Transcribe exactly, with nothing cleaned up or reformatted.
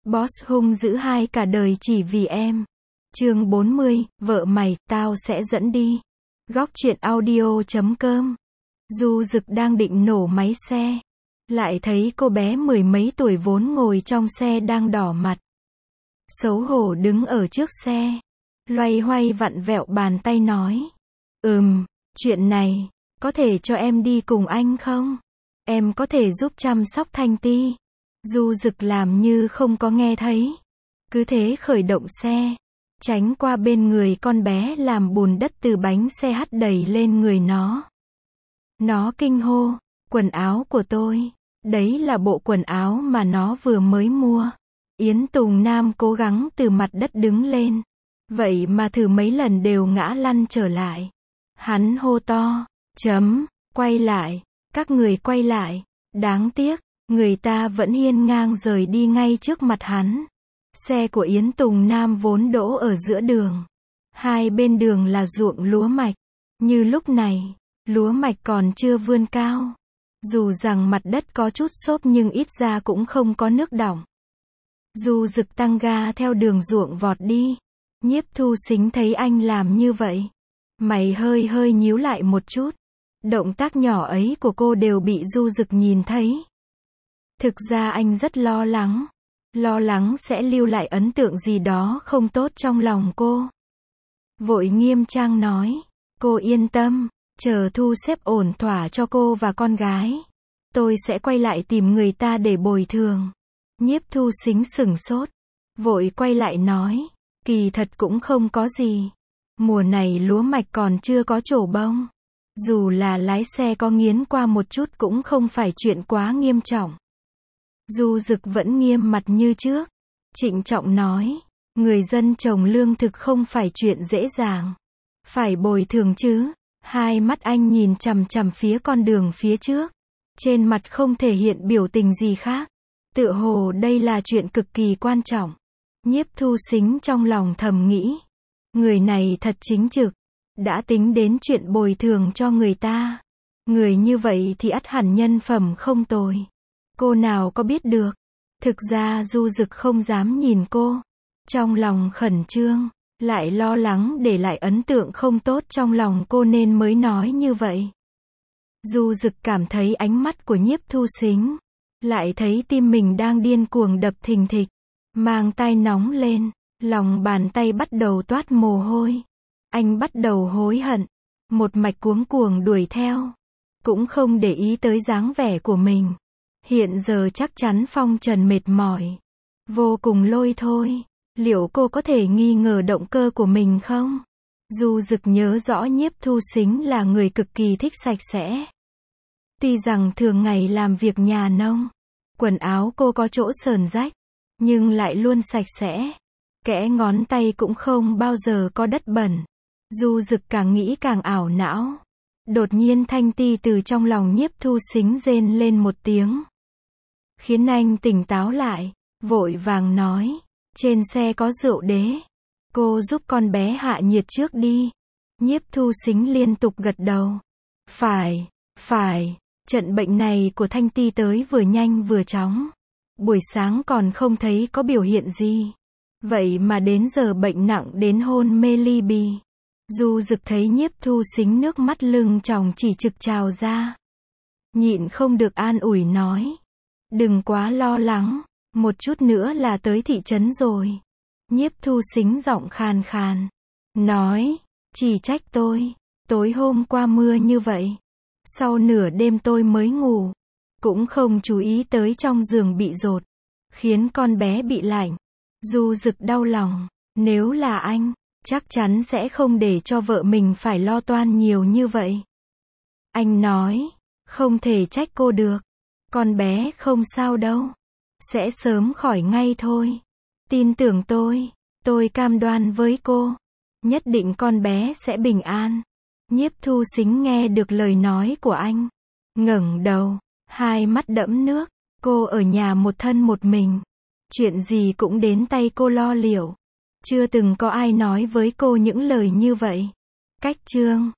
Boss hung dữ hai cả đời chỉ vì em. Chương bốn mươi, vợ mày, tao sẽ dẫn đi. Góc truyện audio chấm com. Du Dực đang định nổ máy xe, lại thấy cô bé mười mấy tuổi vốn ngồi trong xe đang đỏ mặt. Xấu hổ đứng ở trước xe, loay hoay vặn vẹo bàn tay nói. Ừm, chuyện này, có thể cho em đi cùng anh không? Em có thể giúp chăm sóc Thanh Ti. Du Dực làm như không có nghe thấy. Cứ thế khởi động xe, tránh qua bên người con bé làm bùn đất từ bánh xe hắt đẩy lên người nó. Nó kinh hô, quần áo của tôi. Đấy là bộ quần áo mà nó vừa mới mua. Yến Tùng Nam cố gắng từ mặt đất đứng lên. Vậy mà thử mấy lần đều ngã lăn trở lại. Hắn hô to, chấm, quay lại, các người quay lại. Đáng tiếc, người ta vẫn hiên ngang rời đi ngay trước mặt hắn. Xe của Yến Tùng Nam vốn đỗ ở giữa đường. Hai bên đường là ruộng lúa mạch. Như lúc này, lúa mạch còn chưa vươn cao. Dù rằng mặt đất có chút xốp nhưng ít ra cũng không có nước đọng. Du Dực tăng ga theo đường ruộng vọt đi. Nhiếp Thu Sính thấy anh làm như vậy, mày hơi hơi nhíu lại một chút. Động tác nhỏ ấy của cô đều bị Du Dực nhìn thấy. Thực ra anh rất lo lắng. Lo lắng sẽ lưu lại ấn tượng gì đó không tốt trong lòng cô. Vội nghiêm trang nói, cô yên tâm, chờ thu xếp ổn thỏa cho cô và con gái, tôi sẽ quay lại tìm người ta để bồi thường. Nhiếp Thu Sính sửng sốt, vội quay lại nói, kỳ thật cũng không có gì. Mùa này lúa mạch còn chưa có trổ bông. Dù là lái xe có nghiến qua một chút cũng không phải chuyện quá nghiêm trọng. Du Dực vẫn nghiêm mặt như trước, trịnh trọng nói, người dân trồng lương thực không phải chuyện dễ dàng. Phải bồi thường chứ. Hai mắt anh nhìn chằm chằm phía con đường phía trước. Trên mặt không thể hiện biểu tình gì khác. Tựa hồ đây là chuyện cực kỳ quan trọng. Nhiếp Thu Sính trong lòng thầm nghĩ. Người này thật chính trực. Đã tính đến chuyện bồi thường cho người ta. Người như vậy thì ắt hẳn nhân phẩm không tồi. Cô nào có biết được. Thực ra Du Dực không dám nhìn cô. Trong lòng khẩn trương, lại lo lắng để lại ấn tượng không tốt trong lòng cô nên mới nói như vậy. Du Dực cảm thấy ánh mắt của Nhiếp Thu Sính, lại thấy tim mình đang điên cuồng đập thình thịch, mang tai nóng lên, lòng bàn tay bắt đầu toát mồ hôi. Anh bắt đầu hối hận, một mạch cuống cuồng đuổi theo, cũng không để ý tới dáng vẻ của mình. Hiện giờ chắc chắn phong trần mệt mỏi, vô cùng lôi thôi. Liệu cô có thể nghi ngờ động cơ của mình không? Du Dực nhớ rõ Nhiếp Thu Sính là người cực kỳ thích sạch sẽ. Tuy rằng thường ngày làm việc nhà nông, quần áo cô có chỗ sờn rách, nhưng lại luôn sạch sẽ. Kẽ ngón tay cũng không bao giờ có đất bẩn. Du Dực càng nghĩ càng ảo não. Đột nhiên Thanh Ti từ trong lòng Nhiếp Thu Sính rên lên một tiếng, khiến anh tỉnh táo lại, vội vàng nói, trên xe có rượu đế. Cô giúp con bé hạ nhiệt trước đi. Nhiếp Thu Sính liên tục gật đầu. Phải, phải, trận bệnh này của Thanh Ti tới vừa nhanh vừa chóng. Buổi sáng còn không thấy có biểu hiện gì. Vậy mà đến giờ bệnh nặng đến hôn mê ly bì. Du Dực thấy Nhiếp Thu Sính nước mắt lưng tròng chỉ trực trào ra. Nhịn không được an ủi nói. Đừng quá lo lắng. Một chút nữa là tới thị trấn rồi. Nhiếp Thu Sính giọng khàn khàn, nói, chỉ trách tôi, tối hôm qua mưa như vậy. Sau nửa đêm tôi mới ngủ, cũng không chú ý tới trong giường bị dột, khiến con bé bị lạnh. Du Dực đau lòng, nếu là anh, chắc chắn sẽ không để cho vợ mình phải lo toan nhiều như vậy. Anh nói, không thể trách cô được, con bé không sao đâu. Sẽ sớm khỏi ngay thôi. Tin tưởng tôi, tôi cam đoan với cô, nhất định con bé sẽ bình an. Nhiếp Thu Sính nghe được lời nói của anh, ngẩng đầu, hai mắt đẫm nước. Cô ở nhà một thân một mình, chuyện gì cũng đến tay cô lo liệu. Chưa từng có ai nói với cô những lời như vậy. Cách chương